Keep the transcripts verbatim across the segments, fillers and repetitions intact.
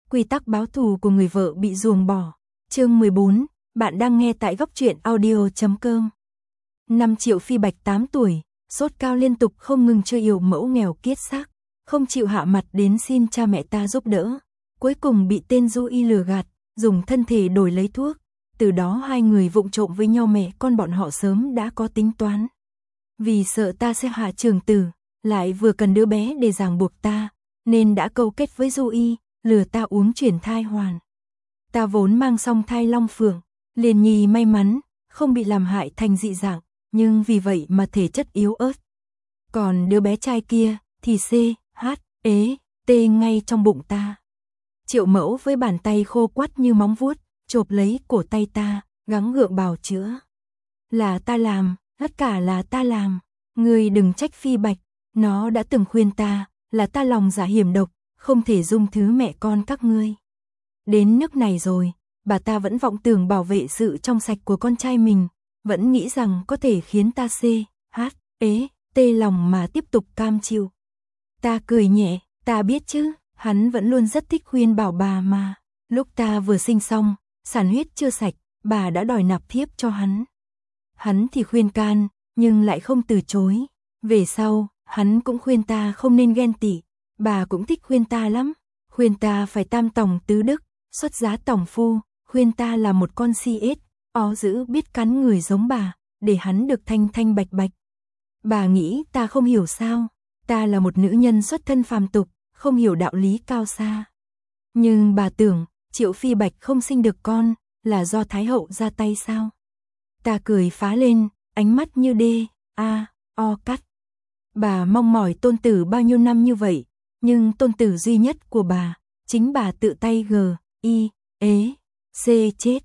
Quy tắc báo thù của người vợ bị ruồng bỏ. Chương mười bốn, bạn đang nghe tại góc truyện audio chấm com. năm Triệu Phi Bạch tám tuổi, sốt cao liên tục không ngừng chơi yêu mẫu nghèo kiết xác, không chịu hạ mặt đến xin cha mẹ ta giúp đỡ. Cuối cùng bị tên Du Y lừa gạt, dùng thân thể đổi lấy thuốc. Từ đó hai người vụng trộm với nhau, mẹ con bọn họ sớm đã có tính toán. Vì sợ ta sẽ hạ trường tử, lại vừa cần đứa bé để ràng buộc ta, nên đã câu kết với Du Y, lừa ta uống chuyển thai hoàn. Ta vốn mang song thai long phượng, liền nhi may mắn, không bị làm hại thành dị dạng, nhưng vì vậy mà thể chất yếu ớt. Còn đứa bé trai kia thì C, H, ế, T ngay trong bụng ta. Triệu Mẫu với bàn tay khô quắt như móng vuốt, chộp lấy cổ tay ta, gắng gượng bào chữa. Là ta làm, tất cả là ta làm, ngươi đừng trách Phi Bạch, nó đã từng khuyên ta, là ta lòng dạ hiểm độc, không thể dung thứ mẹ con các ngươi. Đến nước này rồi, bà ta vẫn vọng tưởng bảo vệ sự trong sạch của con trai mình, vẫn nghĩ rằng có thể khiến ta C, H, ế, T lòng mà tiếp tục cam chịu. Ta cười nhẹ, ta biết chứ, hắn vẫn luôn rất thích khuyên bảo bà mà. Lúc ta vừa sinh xong, sản huyết chưa sạch, bà đã đòi nạp thiếp cho hắn. Hắn thì khuyên can, nhưng lại không từ chối. Về sau, hắn cũng khuyên ta không nên ghen tị. Bà cũng thích khuyên ta lắm, khuyên ta phải tam tòng tứ đức, xuất giá tòng phu, khuyên ta là một con si ếch, ó dữ biết cắn người giống bà, để hắn được thanh thanh bạch bạch. Bà nghĩ ta không hiểu sao, ta là một nữ nhân xuất thân phàm tục, không hiểu đạo lý cao xa. Nhưng bà tưởng, Triệu Phi Bạch không sinh được con, là do Thái Hậu ra tay sao? Ta cười phá lên, ánh mắt như đê, a, o cắt. Bà mong mỏi tôn tử bao nhiêu năm như vậy, nhưng tôn tử duy nhất của bà, chính bà tự tay g, i, ế, c chết.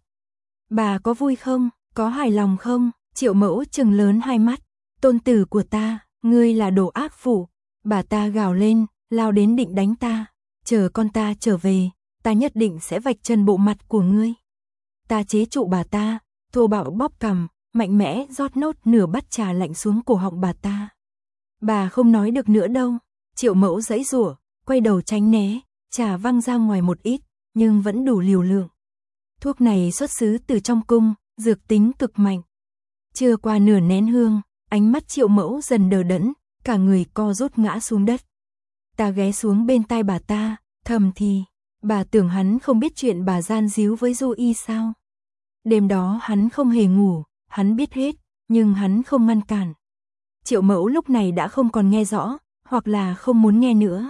Bà có vui không, có hài lòng không? Triệu Mẫu trừng lớn hai mắt, tôn tử của ta, ngươi là đồ ác phụ. Bà ta gào lên, lao đến định đánh ta, chờ con ta trở về, ta nhất định sẽ vạch trần bộ mặt của ngươi. Ta chế trụ bà ta, thô bạo bóp cằm, mạnh mẽ rót nốt nửa bát trà lạnh xuống cổ họng bà ta. Bà không nói được nữa đâu. Triệu Mẫu giãy giụa, quay đầu tránh né, trà văng ra ngoài một ít, nhưng vẫn đủ liều lượng. Thuốc này xuất xứ từ trong cung, dược tính cực mạnh. Chưa qua nửa nén hương, ánh mắt Triệu Mẫu dần đờ đẫn, cả người co rút ngã xuống đất. Ta ghé xuống bên tai bà ta, thầm thì, bà tưởng hắn không biết chuyện bà gian díu với Du Y sao? Đêm đó hắn không hề ngủ, hắn biết hết, nhưng hắn không ngăn cản. Triệu Mẫu lúc này đã không còn nghe rõ, hoặc là không muốn nghe nữa.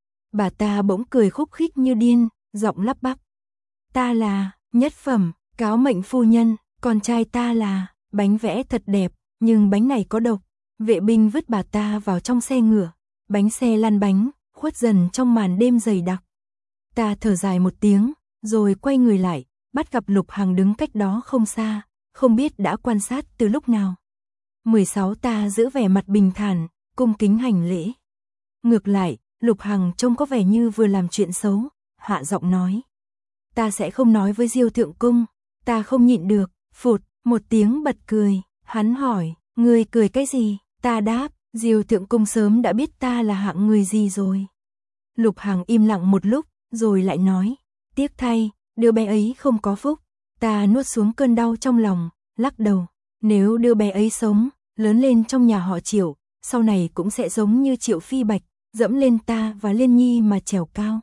Bà ta bỗng cười khúc khích như điên, giọng lắp bắp. Ta là, nhất phẩm, cáo mệnh phu nhân, con trai ta là, bánh vẽ thật đẹp, nhưng bánh này có độc. Vệ binh vứt bà ta vào trong xe ngựa, bánh xe lăn bánh, khuất dần trong màn đêm dày đặc. Ta thở dài một tiếng, rồi quay người lại, bắt gặp Lục Hằng đứng cách đó không xa, không biết đã quan sát từ lúc nào. mười sáu Ta giữ vẻ mặt bình thản, cung kính hành lễ. Ngược lại, Lục Hằng trông có vẻ như vừa làm chuyện xấu, hạ giọng nói. Ta sẽ không nói với Diêu Thượng Cung. Ta không nhịn được, phụt, một tiếng bật cười. Hắn hỏi, ngươi cười cái gì? Ta đáp, Diêu Thượng Cung sớm đã biết ta là hạng người gì rồi. Lục Hằng im lặng một lúc, rồi lại nói, tiếc thay, đứa bé ấy không có phúc. Ta nuốt xuống cơn đau trong lòng, lắc đầu. Nếu đứa bé ấy sống, lớn lên trong nhà họ Triệu, sau này cũng sẽ giống như Triệu Phi Bạch, dẫm lên ta và Liên Nhi mà trèo cao.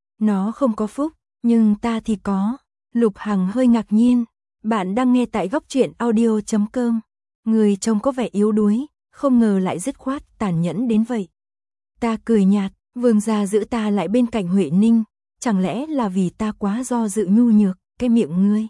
Nó không có phúc, nhưng ta thì có. Lục Hằng hơi ngạc nhiên. Bạn đang nghe tại góc truyện audio chấm com. Người trông có vẻ yếu đuối, không ngờ lại dứt khoát, tàn nhẫn đến vậy. Ta cười nhạt, vương gia giữ ta lại bên cạnh Huệ Ninh, chẳng lẽ là vì ta quá do dự nhu nhược, cái miệng ngươi.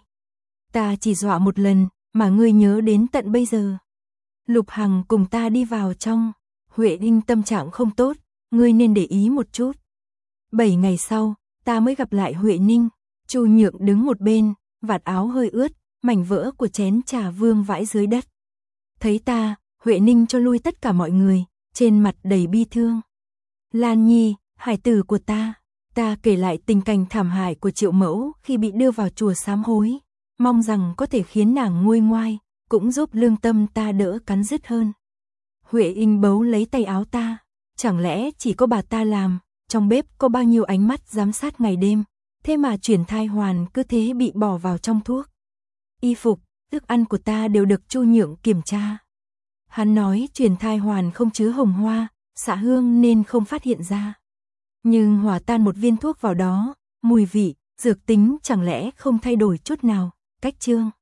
Ta chỉ dọa một lần, mà ngươi nhớ đến tận bây giờ. Lục Hằng cùng ta đi vào trong. Huệ Ninh tâm trạng không tốt, ngươi nên để ý một chút. Bảy ngày sau, ta mới gặp lại Huệ Ninh. Chu Nhượng đứng một bên, vạt áo hơi ướt, mảnh vỡ của chén trà vương vãi dưới đất. Thấy ta, Huệ Ninh cho lui tất cả mọi người, trên mặt đầy bi thương. Lan Nhi, hải tử của ta. Ta kể lại tình cảnh thảm hại của Triệu Mẫu khi bị đưa vào chùa sám hối, mong rằng có thể khiến nàng nguôi ngoai, cũng giúp lương tâm ta đỡ cắn rứt hơn. Huệ Ninh bấu lấy tay áo ta, chẳng lẽ chỉ có bà ta làm, trong bếp có bao nhiêu ánh mắt giám sát ngày đêm, thế mà chuyển thai hoàn cứ thế bị bỏ vào trong thuốc. Y phục, thức ăn của ta đều được Chu Nhượng kiểm tra. Hắn nói chuyển thai hoàn không chứa hồng hoa, xạ hương nên không phát hiện ra. Nhưng hòa tan một viên thuốc vào đó, mùi vị, dược tính chẳng lẽ không thay đổi chút nào. Cách chương